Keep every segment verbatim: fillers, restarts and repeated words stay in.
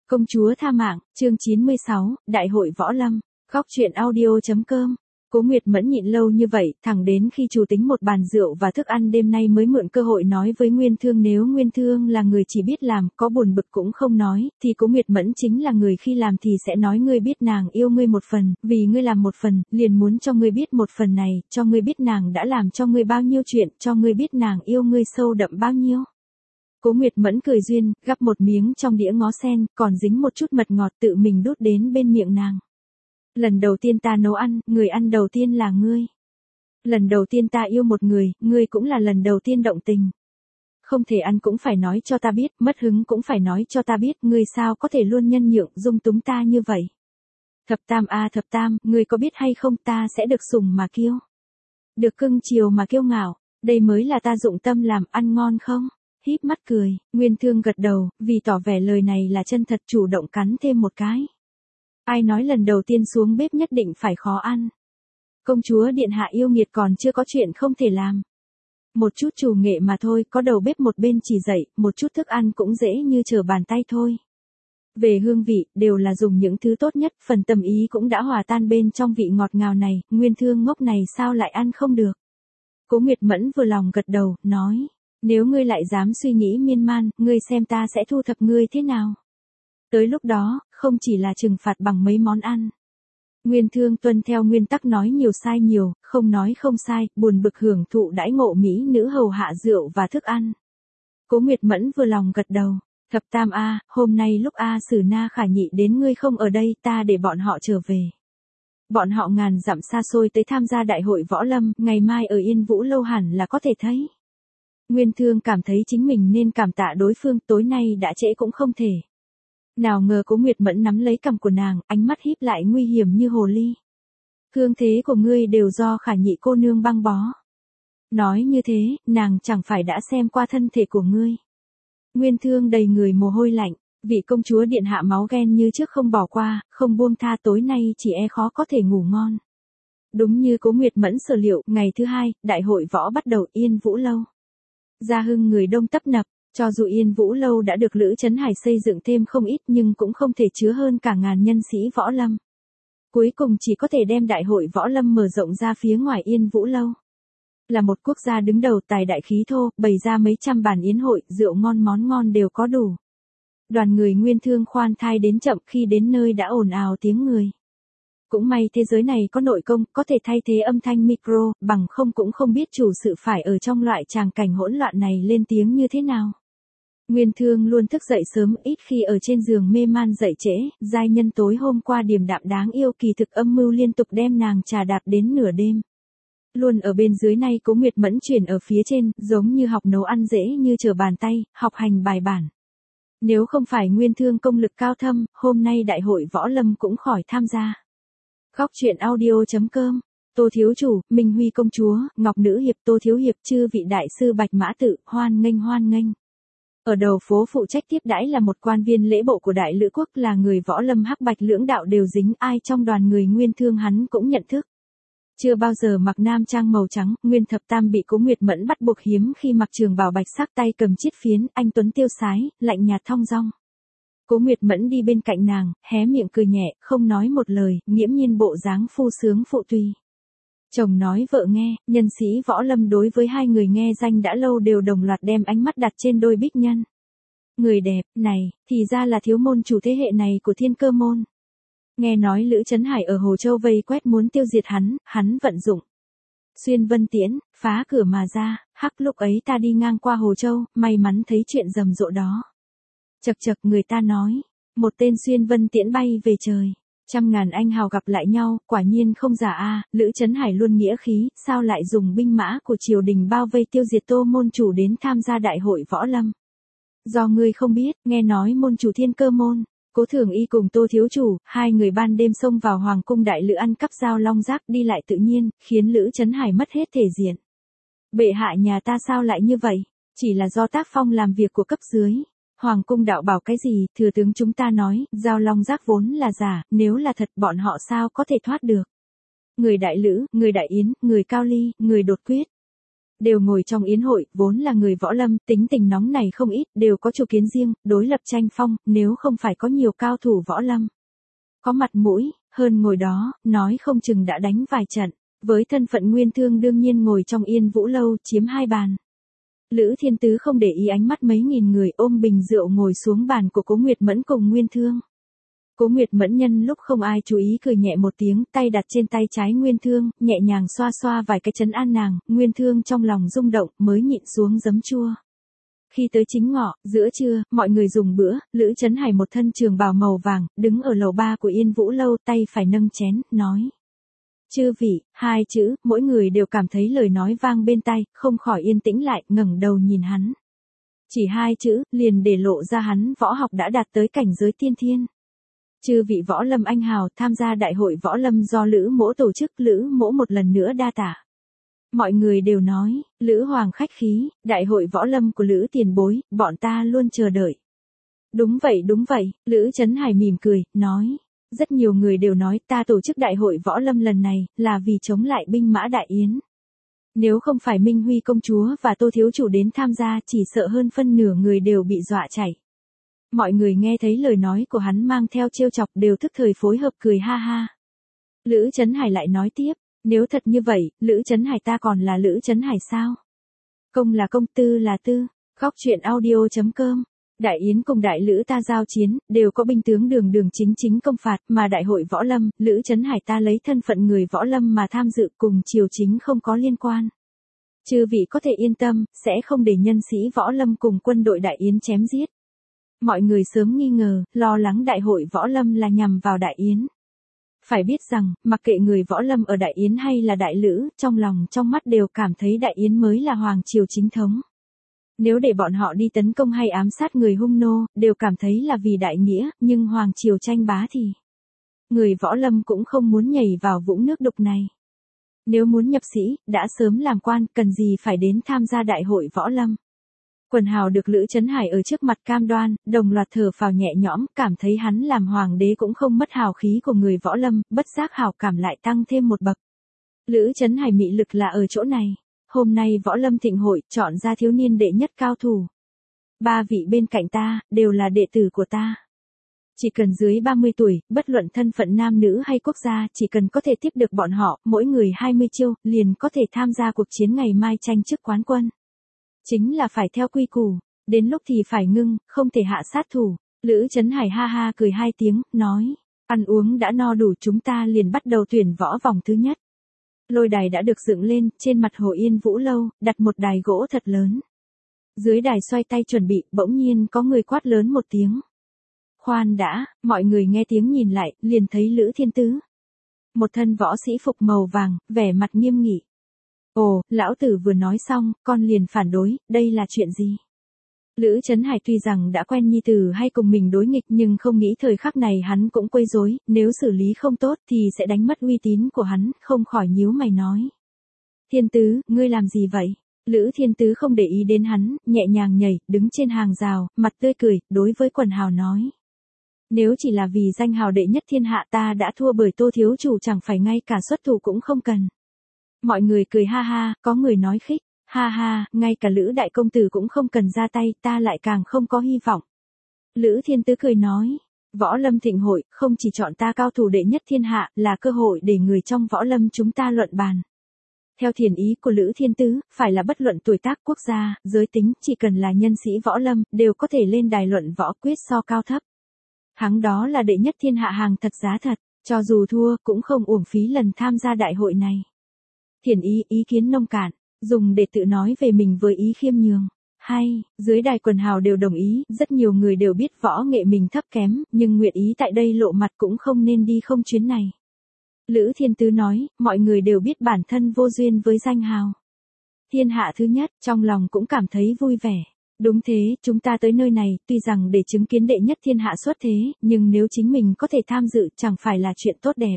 Công chúa tha mạng, chương chín mươi sáu, Đại hội Võ Lâm, góc truyện audio.com. Cố Nguyệt Mẫn nhịn lâu như vậy, thẳng đến khi chủ tính một bàn rượu và thức ăn đêm nay mới mượn cơ hội nói với Nguyên Thương, nếu Nguyên Thương là người chỉ biết làm, có buồn bực cũng không nói, thì Cố Nguyệt Mẫn chính là người khi làm thì sẽ nói ngươi biết nàng yêu ngươi một phần, vì ngươi làm một phần, liền muốn cho ngươi biết một phần này, cho ngươi biết nàng đã làm cho ngươi bao nhiêu chuyện, cho ngươi biết nàng yêu ngươi sâu đậm bao nhiêu. Cố Nguyệt Mẫn cười duyên, gắp một miếng trong đĩa ngó sen, còn dính một chút mật ngọt tự mình đút đến bên miệng nàng. Lần đầu tiên ta nấu ăn, người ăn đầu tiên là ngươi. Lần đầu tiên ta yêu một người, ngươi cũng là lần đầu tiên động tình. Không thể ăn cũng phải nói cho ta biết, mất hứng cũng phải nói cho ta biết, ngươi sao có thể luôn nhân nhượng, dung túng ta như vậy. Thập tam a à, thập tam, ngươi có biết hay không, ta sẽ được sủng mà kiêu. Được cưng chiều mà kiêu ngạo, đây mới là ta dụng tâm làm, ăn ngon không? Híp mắt cười, Nguyên Thương gật đầu, vì tỏ vẻ lời này là chân thật, chủ động cắn thêm một cái. Ai nói lần đầu tiên xuống bếp nhất định phải khó ăn. Công chúa điện hạ yêu nghiệt còn chưa có chuyện không thể làm. Một chút chủ nghệ mà thôi, có đầu bếp một bên chỉ dạy, một chút thức ăn cũng dễ như trở bàn tay thôi. Về hương vị, đều là dùng những thứ tốt nhất, phần tâm ý cũng đã hòa tan bên trong vị ngọt ngào này, Nguyên Thương ngốc này sao lại ăn không được. Cố Nguyệt Mẫn vừa lòng gật đầu, nói, nếu ngươi lại dám suy nghĩ miên man, ngươi xem ta sẽ thu thập ngươi thế nào. Tới lúc đó, không chỉ là trừng phạt bằng mấy món ăn. Nguyên Thương tuân theo nguyên tắc nói nhiều sai nhiều, không nói không sai, buồn bực hưởng thụ đãi ngộ mỹ nữ hầu hạ rượu và thức ăn. Cố Nguyệt Mẫn vừa lòng gật đầu, thập tam a, hôm nay lúc A Sử Na Khả Nhị đến ngươi không ở đây, ta để bọn họ trở về. Bọn họ ngàn dặm xa xôi tới tham gia đại hội võ lâm, ngày mai ở Yên Vũ Lâu hẳn là có thể thấy. Nguyên Thương cảm thấy chính mình nên cảm tạ đối phương, tối nay đã trễ cũng không thể. Nào ngờ Cố Nguyệt Mẫn nắm lấy cằm của nàng, ánh mắt híp lại nguy hiểm như hồ ly. Thương thế của ngươi đều do Khả Nhị cô nương băng bó. Nói như thế, nàng chẳng phải đã xem qua thân thể của ngươi. Nguyên Thương đầy người mồ hôi lạnh, vị công chúa điện hạ máu ghen như trước không bỏ qua, không buông tha, tối nay chỉ e khó có thể ngủ ngon. Đúng như Cố Nguyệt Mẫn sở liệu, ngày thứ hai, đại hội võ bắt đầu Yên Vũ Lâu. Gia hưng người đông tấp nập, cho dù Yên Vũ Lâu đã được Lữ Chấn Hải xây dựng thêm không ít nhưng cũng không thể chứa hơn cả ngàn nhân sĩ võ lâm. Cuối cùng chỉ có thể đem đại hội võ lâm mở rộng ra phía ngoài Yên Vũ Lâu. Là một quốc gia đứng đầu tài đại khí thô, bày ra mấy trăm bàn yến hội, rượu ngon món ngon đều có đủ. Đoàn người Nguyên Thương khoan thai đến chậm, khi đến nơi đã ồn ào tiếng người. Cũng may thế giới này có nội công, có thể thay thế âm thanh micro, bằng không cũng không biết chủ sự phải ở trong loại tràng cảnh hỗn loạn này lên tiếng như thế nào. Nguyên Thương luôn thức dậy sớm, ít khi ở trên giường mê man dậy trễ, giai nhân tối hôm qua điềm đạm đáng yêu kỳ thực âm mưu liên tục đem nàng trà đạp đến nửa đêm. Luôn ở bên dưới này Cố Nguyệt Mẫn chuyển ở phía trên, giống như học nấu ăn dễ như trở bàn tay, học hành bài bản. Nếu không phải Nguyên Thương công lực cao thâm, hôm nay đại hội võ lâm cũng khỏi tham gia. Góc truyện audio.com, Tô Thiếu Chủ, Minh Huy Công Chúa, Ngọc Nữ Hiệp, Tô Thiếu Hiệp, chư vị đại sư Bạch Mã Tự, hoan nghênh hoan nghênh. Ở đầu phố phụ trách tiếp đãi là một quan viên lễ bộ của Đại Lữ Quốc, là người võ lâm hắc bạch lưỡng đạo đều dính, ai trong đoàn người Nguyên Thương hắn cũng nhận thức. Chưa bao giờ mặc nam trang màu trắng, Nguyên Thập Tam bị Cố Nguyệt Mẫn bắt buộc hiếm khi mặc trường bào bạch sắc, tay cầm chiết phiến, anh tuấn tiêu sái, lạnh nhạt thong dong. Cố Nguyệt Mẫn đi bên cạnh nàng, hé miệng cười nhẹ, không nói một lời, nghiễm nhiên bộ dáng phu sướng phụ tùy. Chồng nói vợ nghe, nhân sĩ võ lâm đối với hai người nghe danh đã lâu đều đồng loạt đem ánh mắt đặt trên đôi bích nhân. Người đẹp, này, thì ra là thiếu môn chủ thế hệ này của Thiên Cơ môn. Nghe nói Lữ Chấn Hải ở Hồ Châu vây quét muốn tiêu diệt hắn, hắn vận dụng Xuyên Vân Tiễn, phá cửa mà ra, hắc lúc ấy ta đi ngang qua Hồ Châu, may mắn thấy chuyện rầm rộ đó. Chật chật, người ta nói, một tên Xuyên Vân Tiễn bay về trời, trăm ngàn anh hào gặp lại nhau, quả nhiên không giả a. Lữ Chấn Hải luôn nghĩa khí, sao lại dùng binh mã của triều đình bao vây tiêu diệt Tô môn chủ đến tham gia đại hội võ lâm. Do ngươi không biết, nghe nói môn chủ Thiên Cơ môn, Cố Thường Y cùng Tô Thiếu Chủ, hai người ban đêm xông vào Hoàng cung Đại Lữ ăn cắp dao long giác, đi lại tự nhiên, khiến Lữ Chấn Hải mất hết thể diện. Bệ hạ nhà ta sao lại như vậy? Chỉ là do tác phong làm việc của cấp dưới. Hoàng cung đạo bảo cái gì, thừa tướng chúng ta nói, dao long giác vốn là giả, nếu là thật bọn họ sao có thể thoát được. Người Đại Lữ, người Đại Yến, người Cao Ly, người Đột Quyết. đều ngồi trong yến hội, vốn là người võ lâm, tính tình nóng này không ít, đều có chủ kiến riêng, đối lập tranh phong, nếu không phải có nhiều cao thủ võ lâm. Có mặt mũi, hơn ngồi đó, nói không chừng đã đánh vài trận. Với thân phận Nguyên Thương đương nhiên ngồi trong Yên Vũ lâu, chiếm hai bàn. Lữ Thiên Tứ không để ý ánh mắt mấy nghìn người, ôm bình rượu ngồi xuống bàn của Cố Nguyệt Mẫn cùng Nguyên Thương. Cố Nguyệt Mẫn nhân lúc không ai chú ý cười nhẹ một tiếng, tay đặt trên tay trái Nguyên Thương, nhẹ nhàng xoa xoa vài cái trấn an nàng, Nguyên Thương trong lòng rung động, mới nhịn xuống giấm chua. Khi tới chính ngọ, giữa trưa, mọi người dùng bữa, Lữ Chấn Hải một thân trường bào màu vàng, đứng ở lầu ba của Yên Vũ lâu, tay phải nâng chén, nói. Chư vị, hai chữ, mỗi người đều cảm thấy lời nói vang bên tai, không khỏi yên tĩnh lại, ngẩng đầu nhìn hắn. Chỉ hai chữ, liền để lộ ra hắn võ học đã đạt tới cảnh giới tiên thiên. Chư vị võ lâm anh hào tham gia đại hội võ lâm do Lữ Mỗ tổ chức, Lữ Mỗ một lần nữa đa tạ. Mọi người đều nói, Lữ Hoàng khách khí, đại hội võ lâm của Lữ tiền bối, bọn ta luôn chờ đợi. Đúng vậy đúng vậy, Lữ Chấn Hải mỉm cười, nói. Rất nhiều người đều nói ta tổ chức đại hội võ lâm lần này, là vì chống lại binh mã đại yến. Nếu không phải Minh Huy công chúa và Tô thiếu chủ đến tham gia, chỉ sợ hơn phân nửa người đều bị dọa chạy. Mọi người nghe thấy lời nói của hắn mang theo trêu chọc đều thức thời phối hợp cười ha ha. Lữ Chấn Hải lại nói tiếp, nếu thật như vậy, Lữ Chấn Hải ta còn là Lữ Chấn Hải sao? Công là công, tư là tư. Góc truyện audio chấm com. Đại Yến cùng Đại Lữ ta giao chiến, đều có binh tướng đường đường chính chính công phạt, mà đại hội võ lâm, Lữ Chấn Hải ta lấy thân phận người võ lâm mà tham dự, cùng triều chính không có liên quan. Chư vị có thể yên tâm, sẽ không để nhân sĩ võ lâm cùng quân đội Đại Yến chém giết. Mọi người sớm nghi ngờ, lo lắng đại hội võ lâm là nhằm vào Đại Yến. Phải biết rằng, mặc kệ người võ lâm ở Đại Yến hay là Đại Lữ, trong lòng trong mắt đều cảm thấy Đại Yến mới là hoàng triều chính thống. Nếu để bọn họ đi tấn công hay ám sát người hung nô, đều cảm thấy là vì đại nghĩa, nhưng hoàng triều tranh bá thì người võ lâm cũng không muốn nhảy vào vũng nước đục này. Nếu muốn nhập sĩ, đã sớm làm quan, cần gì phải đến tham gia đại hội võ lâm. Quần hào được Lữ Chấn Hải ở trước mặt cam đoan, đồng loạt thở phào nhẹ nhõm, cảm thấy hắn làm hoàng đế cũng không mất hào khí của người võ lâm, bất giác hào cảm lại tăng thêm một bậc. Lữ Chấn Hải mị lực là ở chỗ này. Hôm nay võ lâm thịnh hội, chọn ra thiếu niên đệ nhất cao thủ. Ba vị bên cạnh ta, đều là đệ tử của ta. Chỉ cần dưới ba mươi tuổi, bất luận thân phận nam nữ hay quốc gia, chỉ cần có thể tiếp được bọn họ, mỗi người hai mươi chiêu, liền có thể tham gia cuộc chiến ngày mai tranh chức quán quân. Chính là phải theo quy củ, đến lúc thì phải ngưng, không thể hạ sát thủ. Lữ Chấn Hải ha ha cười hai tiếng, nói, ăn uống đã no đủ, chúng ta liền bắt đầu tuyển võ vòng thứ nhất. Lôi đài đã được dựng lên, trên mặt hồ Yên Vũ lâu, đặt một đài gỗ thật lớn. Dưới đài xoay tay chuẩn bị, bỗng nhiên có người quát lớn một tiếng. Khoan đã, mọi người nghe tiếng nhìn lại, liền thấy Lữ Thiên Tứ. Một thân võ sĩ phục màu vàng, vẻ mặt nghiêm nghị. Ồ, lão tử vừa nói xong, con liền phản đối, đây là chuyện gì? Lữ Chấn Hải tuy rằng đã quen nhi tử hay cùng mình đối nghịch nhưng không nghĩ thời khắc này hắn cũng quấy rối, nếu xử lý không tốt thì sẽ đánh mất uy tín của hắn, không khỏi nhíu mày nói. Thiên Tứ, ngươi làm gì vậy? Lữ Thiên Tứ không để ý đến hắn, nhẹ nhàng nhảy, đứng trên hàng rào, mặt tươi cười, đối với quần hào nói. Nếu chỉ là vì danh hào đệ nhất thiên hạ ta đã thua bởi Tô thiếu chủ, chẳng phải ngay cả xuất thủ cũng không cần. Mọi người cười ha ha, có người nói khích. Ha ha, ngay cả Lữ đại công tử cũng không cần ra tay, ta lại càng không có hy vọng. Lữ Thiên Tứ cười nói, võ lâm thịnh hội, không chỉ chọn ta cao thủ đệ nhất thiên hạ, là cơ hội để người trong võ lâm chúng ta luận bàn. Theo thiền ý của Lữ Thiên Tứ, phải là bất luận tuổi tác, quốc gia, giới tính, chỉ cần là nhân sĩ võ lâm, đều có thể lên đài luận võ quyết so cao thấp. Thắng đó là đệ nhất thiên hạ hàng thật giá thật, cho dù thua, cũng không uổng phí lần tham gia đại hội này. Thiền ý, ý kiến nông cạn. Dùng để tự nói về mình với ý khiêm nhường. Hay, dưới đài quần hào đều đồng ý, rất nhiều người đều biết võ nghệ mình thấp kém, nhưng nguyện ý tại đây lộ mặt cũng không nên đi không chuyến này. Lữ Thiên Tứ nói, mọi người đều biết bản thân vô duyên với danh hào. Thiên hạ thứ nhất, trong lòng cũng cảm thấy vui vẻ. Đúng thế, chúng ta tới nơi này, tuy rằng để chứng kiến đệ nhất thiên hạ xuất thế, nhưng nếu chính mình có thể tham dự chẳng phải là chuyện tốt đẹp.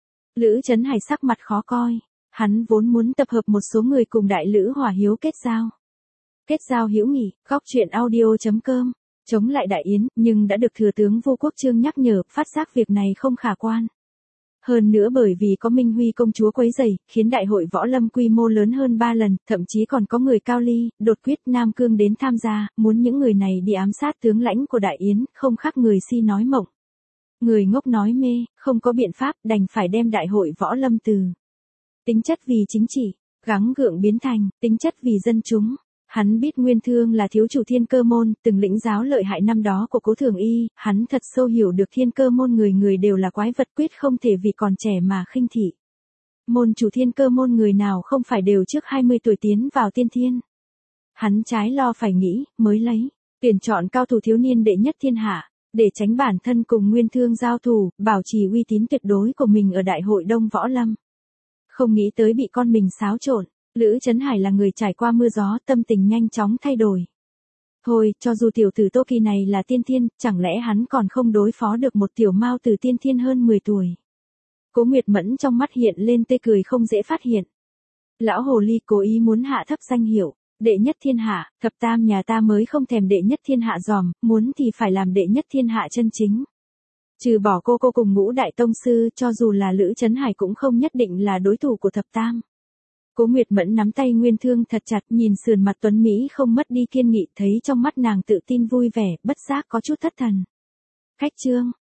Lữ Chấn Hải sắc mặt khó coi. Hắn vốn muốn tập hợp một số người cùng Đại Lữ hòa hiếu kết giao. Kết giao hữu nghị, góc truyện audio chấm com, chống lại Đại Yến, nhưng đã được thừa tướng Vô Quốc Chương nhắc nhở, phát giác việc này không khả quan. Hơn nữa bởi vì có Minh Huy công chúa quấy rầy, khiến đại hội võ lâm quy mô lớn hơn ba lần, thậm chí còn có người Cao Ly, Đột Quyết, Nam Cương đến tham gia, muốn những người này đi ám sát tướng lãnh của Đại Yến, không khác người si nói mộng. Người ngốc nói mê, không có biện pháp, đành phải đem đại hội võ lâm từ tính chất vì chính trị, gắng gượng biến thành tính chất vì dân chúng. Hắn biết Nguyên Thương là thiếu chủ Thiên Cơ môn, từng lĩnh giáo lợi hại năm đó của Cố Thường Y, hắn thật sâu hiểu được Thiên Cơ môn người người đều là quái vật, quyết không thể vì còn trẻ mà khinh thị. Môn chủ Thiên Cơ môn người nào không phải đều trước hai mươi tuổi tiến vào tiên thiên. Hắn trái lo phải nghĩ, mới lấy, tuyển chọn cao thủ thiếu niên đệ nhất thiên hạ, để tránh bản thân cùng Nguyên Thương giao thủ, bảo trì uy tín tuyệt đối của mình ở đại hội Đông Võ Lâm. Không nghĩ tới bị con mình xáo trộn. Lữ Chấn Hải là người trải qua mưa gió, tâm tình nhanh chóng thay đổi. Thôi, cho dù tiểu tử Tô Kỳ này là tiên thiên, chẳng lẽ hắn còn không đối phó được một tiểu mao tử tiên thiên hơn mười tuổi. Cố Nguyệt Mẫn trong mắt hiện lên tê cười không dễ phát hiện. Lão hồ ly cố ý muốn hạ thấp danh hiệu, đệ nhất thiên hạ, thập tam nhà ta mới không thèm đệ nhất thiên hạ giòm, muốn thì phải làm đệ nhất thiên hạ chân chính. Trừ bỏ cô cô cùng Ngũ đại tông sư, cho dù là Lữ Chấn Hải cũng không nhất định là đối thủ của thập tam. Cố Nguyệt Mẫn nắm tay Nguyên Thương thật chặt, nhìn sườn mặt tuấn Mỹ không mất đi kiên nghị, thấy trong mắt nàng tự tin vui vẻ, bất giác có chút thất thần. Khách trương,